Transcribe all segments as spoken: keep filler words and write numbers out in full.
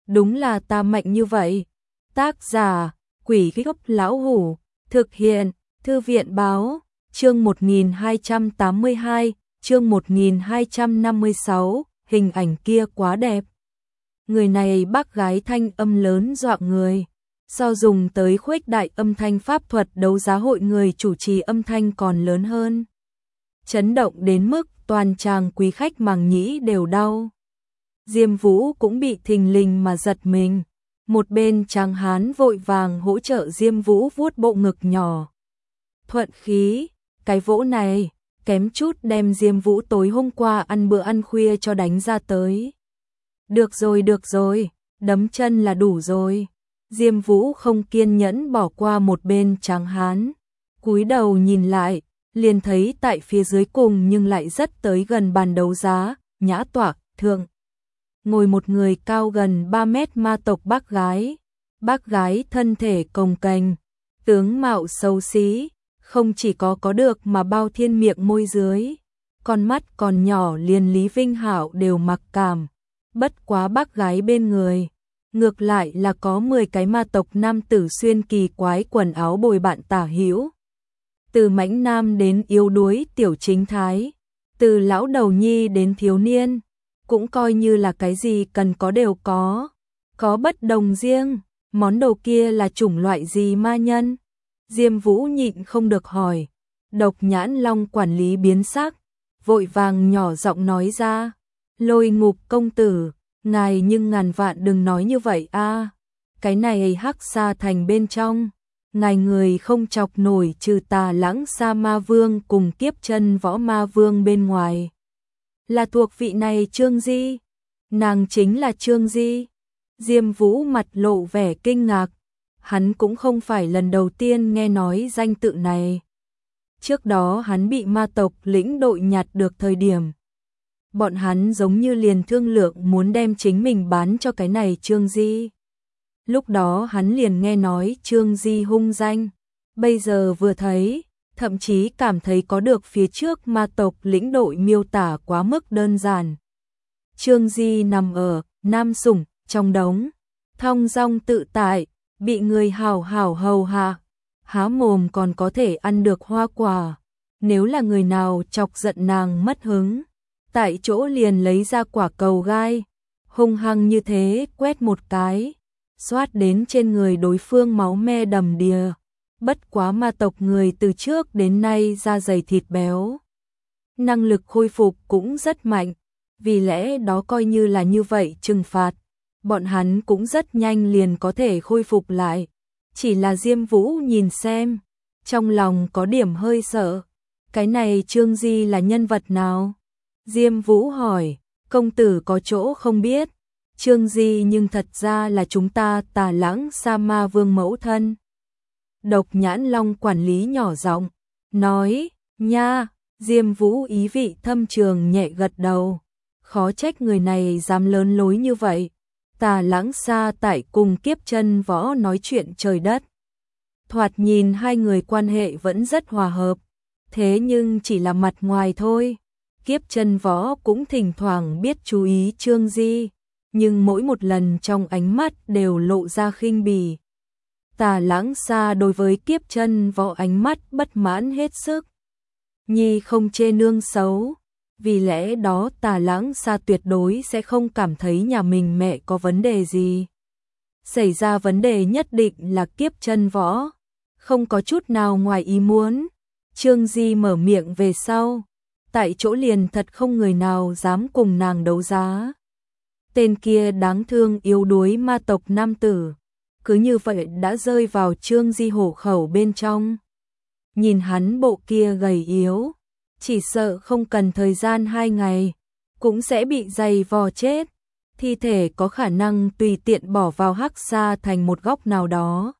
đúng là ta mạnh như vậy. Tác giả, Quỷ Gốc Lão Hủ, thực hiện, Thư viện Báo, chương một nghìn hai trăm tám mươi hai, chương một nghìn hai trăm năm mươi sáu, hình ảnh kia quá đẹp. Người này bác gái thanh âm lớn dọa người. So dùng tới khuếch đại âm thanh pháp thuật đấu giá hội người chủ trì âm thanh còn lớn hơn. Chấn động đến mức toàn tràng quý khách màng nhĩ đều đau. Diêm Vũ cũng bị thình lình mà giật mình. Một bên tráng hán vội vàng hỗ trợ Diêm Vũ vuốt bộ ngực nhỏ. Thuận khí, cái vỗ này, kém chút đem Diêm Vũ tối hôm qua ăn bữa ăn khuya cho đánh ra tới. Được rồi, được rồi, đấm chân là đủ rồi. Diêm Vũ không kiên nhẫn bỏ qua một bên tráng hán. Cúi đầu nhìn lại, liền thấy tại phía dưới cùng nhưng lại rất tới gần bàn đấu giá, nhã tọa, thượng. Ngồi một người cao gần ba mét ma tộc bác gái. Bác gái thân thể cồng kềnh, tướng mạo xấu xí, không chỉ có có được mà bao thiên miệng môi dưới. Con mắt còn nhỏ liền Lý Vinh Hạo đều mặc cảm. Bất quá bác gái bên người. Ngược lại là có mười cái ma tộc nam tử xuyên kỳ quái quần áo bồi bạn tả hữu. Từ mãnh nam đến yếu đuối tiểu chính thái. Từ lão đầu nhi đến thiếu niên. Cũng coi như là cái gì cần có đều có. Có bất đồng riêng. Món đồ kia là chủng loại gì ma nhân? Diêm Vũ nhịn không được hỏi. Độc Nhãn Long quản lý biến sắc. Vội vàng nhỏ giọng nói ra. Lôi Ngục công tử. Ngài nhưng ngàn vạn đừng nói như vậy a. Cái này Hắc Sa thành bên trong. Ngài người không chọc nổi trừ Tà Lãng Sa Ma Vương cùng Kiếp Chân Võ Ma Vương bên ngoài. Là thuộc vị này Trương Di. Nàng chính là Trương Di. Diêm Vũ mặt lộ vẻ kinh ngạc. Hắn cũng không phải lần đầu tiên nghe nói danh tự này. Trước đó hắn bị ma tộc lĩnh đội nhặt được thời điểm. Bọn hắn giống như liền thương lượng muốn đem chính mình bán cho cái này Trương Di. Lúc đó hắn liền nghe nói Trương Di hung danh. Bây giờ vừa thấy, thậm chí cảm thấy có được phía trước ma tộc lĩnh đội miêu tả quá mức đơn giản. Trương Di nằm ở Nam Sủng, trong đống, thong dong tự tại, bị người hào hào hầu hạ, há mồm còn có thể ăn được hoa quả. Nếu là người nào chọc giận nàng mất hứng, tại chỗ liền lấy ra quả cầu gai, hung hăng như thế quét một cái, xoát đến trên người đối phương máu me đầm đìa. Bất quá ma tộc người từ trước đến nay da dày thịt béo, năng lực khôi phục cũng rất mạnh, vì lẽ đó coi như là như vậy trừng phạt, bọn hắn cũng rất nhanh liền có thể khôi phục lại. Chỉ là Diêm Vũ nhìn xem, trong lòng có điểm hơi sợ. Cái này Trương Di là nhân vật nào? Diêm Vũ hỏi, công tử có chỗ không biết. Trương Di nhưng thật ra là chúng ta Tà Lãng Sa Ma Vương mẫu thân. Độc Nhãn Long quản lý nhỏ giọng nói, nha. Diêm Vũ ý vị thâm trường nhẹ gật đầu. Khó trách người này dám lớn lối như vậy. Tà Lãng Sa tại cùng Kiếp Chân Võ nói chuyện trời đất. Thoạt nhìn hai người quan hệ vẫn rất hòa hợp. Thế nhưng chỉ là mặt ngoài thôi. Kiếp Chân Võ cũng thỉnh thoảng biết chú ý Trương Di, nhưng mỗi một lần trong ánh mắt đều lộ ra khinh bỉ. Tà Lãng Sa đối với Kiếp Chân Võ ánh mắt bất mãn hết sức. Nhi không chê nương xấu, vì lẽ đó Tà Lãng Sa tuyệt đối sẽ không cảm thấy nhà mình mẹ có vấn đề gì. Xảy ra vấn đề nhất định là Kiếp Chân Võ, không có chút nào ngoài ý muốn. Trương Di mở miệng về sau, tại chỗ liền thật không người nào dám cùng nàng đấu giá. Tên kia đáng thương yếu đuối ma tộc nam tử, cứ như vậy đã rơi vào Trương Di hổ khẩu bên trong. Nhìn hắn bộ kia gầy yếu, chỉ sợ không cần thời gian hai ngày, cũng sẽ bị dày vò chết. Thi thể có khả năng tùy tiện bỏ vào Hắc Sa thành một góc nào đó.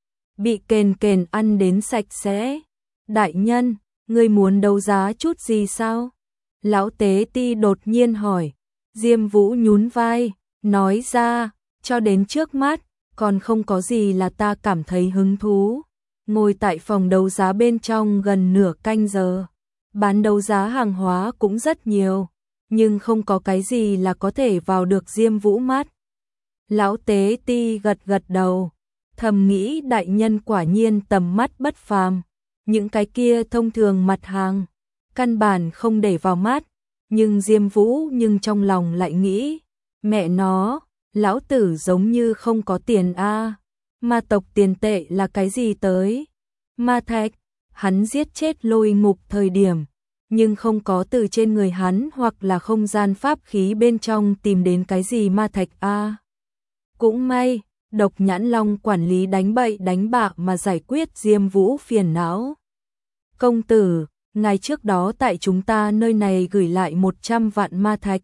Bị kền kền ăn đến sạch sẽ. Đại nhân, ngươi muốn đấu giá chút gì sao? Lão tế ti đột nhiên hỏi. Diêm Vũ nhún vai, nói ra, cho đến trước mắt, còn không có gì là ta cảm thấy hứng thú. Ngồi tại phòng đấu giá bên trong gần nửa canh giờ. Bán đấu giá hàng hóa cũng rất nhiều, nhưng không có cái gì là có thể vào được Diêm Vũ mắt. Lão Tế Ti gật gật đầu, thầm nghĩ đại nhân quả nhiên tầm mắt bất phàm, những cái kia thông thường mặt hàng, căn bản không để vào mắt, nhưng Diêm Vũ nhưng trong lòng lại nghĩ, mẹ nó, lão tử giống như không có tiền a, ma tộc tiền tệ là cái gì tới? Ma thạch, hắn giết chết Lôi Ngục thời điểm, nhưng không có từ trên người hắn hoặc là không gian pháp khí bên trong tìm đến cái gì ma thạch a. Cũng may, Độc Nhãn Long quản lý đánh bậy đánh bạ mà giải quyết Diêm Vũ phiền não. Công tử, ngài trước đó tại chúng ta nơi này gửi lại một trăm vạn ma thạch.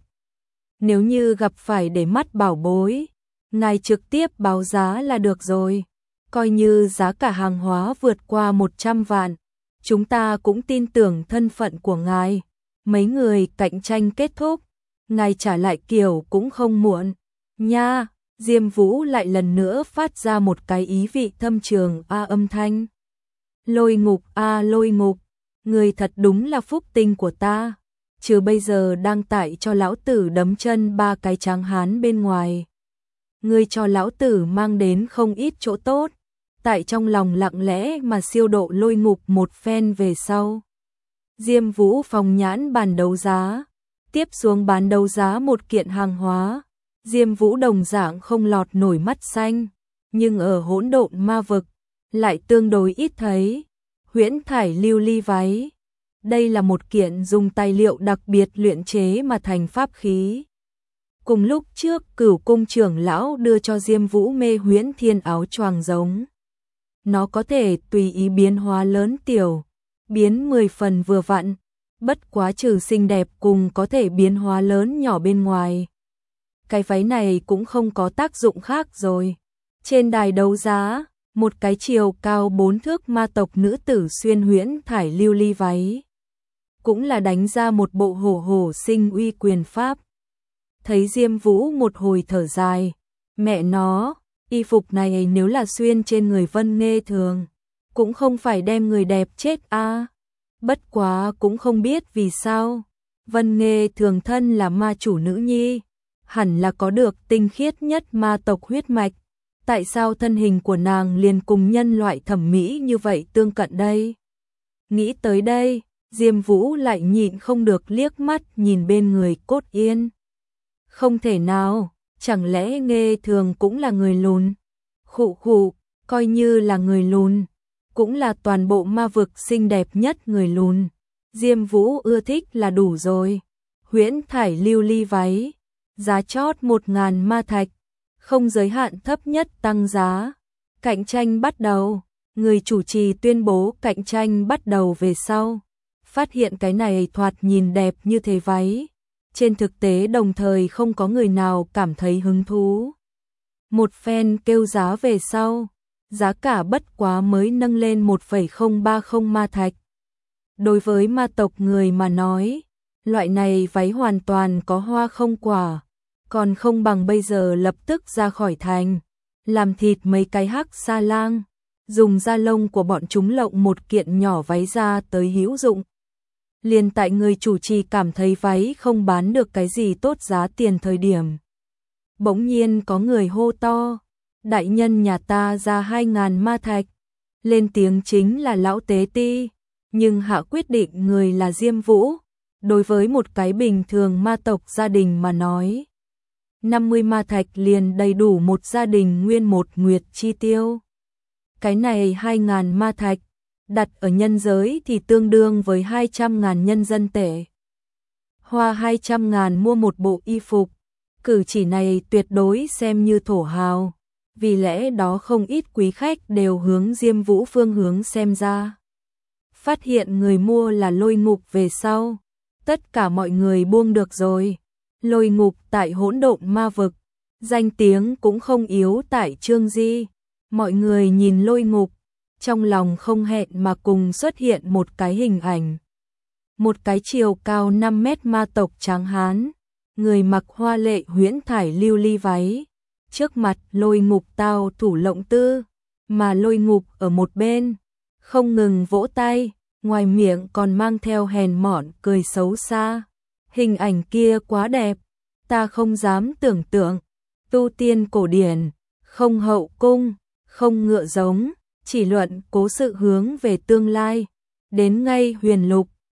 Nếu như gặp phải để mắt bảo bối, ngài trực tiếp báo giá là được rồi. Coi như giá cả hàng hóa vượt qua một trăm vạn, chúng ta cũng tin tưởng thân phận của ngài. Mấy người cạnh tranh kết thúc, ngài trả lại kiểu cũng không muộn. Nha, Diêm Vũ lại lần nữa phát ra một cái ý vị thâm trường a âm thanh. Lôi Ngục a Lôi Ngục, người thật đúng là phúc tinh của ta, chứ bây giờ đang tại cho lão tử đấm chân ba cái tráng hán bên ngoài. Ngươi cho lão tử mang đến không ít chỗ tốt, tại trong lòng lặng lẽ mà siêu độ Lôi Ngục một phen về sau. Diêm Vũ phòng nhãn bàn đấu giá, tiếp xuống bán đấu giá một kiện hàng hóa. Diêm Vũ đồng dạng không lọt nổi mắt xanh, nhưng ở hỗn độn ma vực lại tương đối ít thấy. Huyễn thải lưu ly váy, đây là một kiện dùng tài liệu đặc biệt luyện chế mà thành pháp khí. Cùng lúc trước Cửu cung trưởng lão đưa cho Diêm Vũ mê huyễn thiên áo choàng giống. Nó có thể tùy ý biến hóa lớn tiểu, biến mười phần vừa vặn, bất quá trừ xinh đẹp cùng có thể biến hóa lớn nhỏ bên ngoài. Cái váy này cũng không có tác dụng khác rồi. Trên đài đấu giá, một cái chiều cao bốn thước ma tộc nữ tử xuyên huyễn thải lưu ly váy, cũng là đánh ra một bộ hổ hổ sinh uy quyền pháp. Thấy Diêm Vũ một hồi thở dài, mẹ nó, y phục này nếu là xuyên trên người Vân Nghê Thường, cũng không phải đem người đẹp chết a. À. Bất quá cũng không biết vì sao, Vân Nghê Thường thân là ma chủ nữ nhi, hẳn là có được tinh khiết nhất ma tộc huyết mạch. Tại sao thân hình của nàng liền cùng nhân loại thẩm mỹ như vậy tương cận đây? Nghĩ tới đây, Diêm Vũ lại nhịn không được liếc mắt nhìn bên người Cốt Yên. Không thể nào, chẳng lẽ Nghê Thường cũng là người lùn? Khụ khụ, coi như là người lùn, cũng là toàn bộ ma vực xinh đẹp nhất người lùn. Diêm Vũ ưa thích là đủ rồi. Huyễn thải lưu ly váy, giá chót một ngàn ma thạch, không giới hạn thấp nhất tăng giá. Cạnh tranh bắt đầu, người chủ trì tuyên bố cạnh tranh bắt đầu về sau. Phát hiện cái này thoạt nhìn đẹp như thế váy, trên thực tế đồng thời không có người nào cảm thấy hứng thú. Một phen kêu giá về sau, giá cả bất quá mới nâng lên một phẩy không ba không ma thạch. Đối với ma tộc người mà nói, loại này váy hoàn toàn có hoa không quả, còn không bằng bây giờ lập tức ra khỏi thành, làm thịt mấy cái hắc sa lang, dùng da lông của bọn chúng lộng một kiện nhỏ váy ra tới hữu dụng. Liền tại người chủ trì cảm thấy váy không bán được cái gì tốt giá tiền thời điểm. Bỗng nhiên có người hô to, đại nhân nhà ta ra hai ngàn ma thạch. Lên tiếng chính là lão Tế Ti, nhưng hạ quyết định người là Diêm Vũ. Đối với một cái bình thường ma tộc gia đình mà nói, năm mươi ma thạch liền đầy đủ một gia đình nguyên một nguyệt chi tiêu. Cái này hai ngàn ma thạch, đặt ở nhân giới thì tương đương với hai trăm ngàn nhân dân tệ. Hoa hai trăm ngàn mua một bộ y phục, cử chỉ này tuyệt đối xem như thổ hào, vì lẽ đó không ít quý khách đều hướng Diêm Vũ phương hướng xem ra. Phát hiện người mua là Lôi Ngục về sau, tất cả mọi người buông được rồi. Lôi Ngục tại hỗn độn ma vực, danh tiếng cũng không yếu tại Trương Di. Mọi người nhìn Lôi Ngục, trong lòng không hẹn mà cùng xuất hiện một cái hình ảnh. Một cái chiều cao năm mét ma tộc tráng hán, người mặc hoa lệ huyễn thải lưu ly váy, trước mặt Lôi Ngục tao thủ lộng tư, mà Lôi Ngục ở một bên, không ngừng vỗ tay, ngoài miệng còn mang theo hèn mọn cười xấu xa. Hình ảnh kia quá đẹp, ta không dám tưởng tượng, tu tiên cổ điển, không hậu cung, không ngựa giống, chỉ luận cố sự hướng về tương lai. Đến ngay huyền lục,